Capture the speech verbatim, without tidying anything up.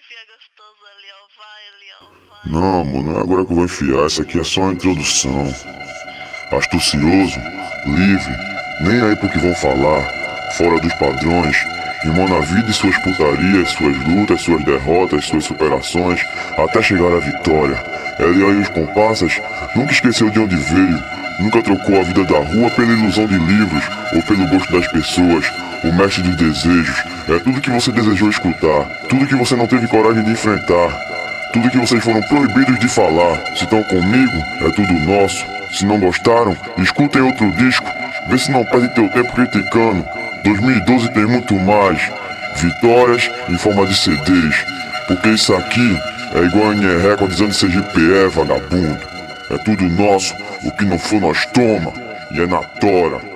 enfia gostoso ali, ó. Vai ali, ó. Vai. Não, mano, não é agora que eu vou enfiar. Isso aqui é só uma introdução. Astucioso, livre, nem aí pro que vão falar. Fora dos padrões, rimando a vida e suas putarias, suas lutas, suas derrotas, suas superações, até chegar à vitória. Ela e aí os comparsas nunca esqueceu de onde veio. Nunca trocou a vida da rua pela ilusão de livros ou pelo gosto das pessoas. O mestre dos desejos é tudo que você desejou escutar, tudo que você não teve coragem de enfrentar, tudo que vocês foram proibidos de falar. Se estão comigo, é tudo nosso. Se não gostaram, escutem outro disco. Vê se não perde teu tempo criticando. dois mil e doze tem muito mais vitórias em forma de C Ds. Porque isso aqui é igual a N Records antes de C G P E, vagabundo. É tudo nosso, o que não for nós toma. E é na tora.